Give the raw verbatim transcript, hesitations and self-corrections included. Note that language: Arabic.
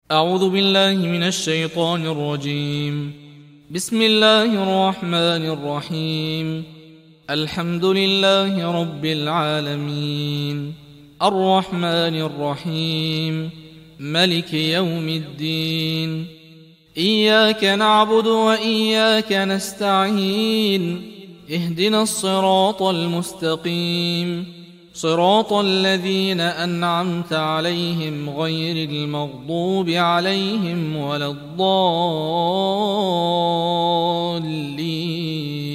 أعوذ بالله من الشيطان الرجيم. بسم الله الرحمن الرحيم. الحمد لله رب العالمين، الرحمن الرحيم، ملك يوم الدين. إياك نعبد وإياك نستعين، اهدنا الصراط المستقيم، صراط الذين أنعمت عليهم غير المغضوب عليهم ولا الضالين.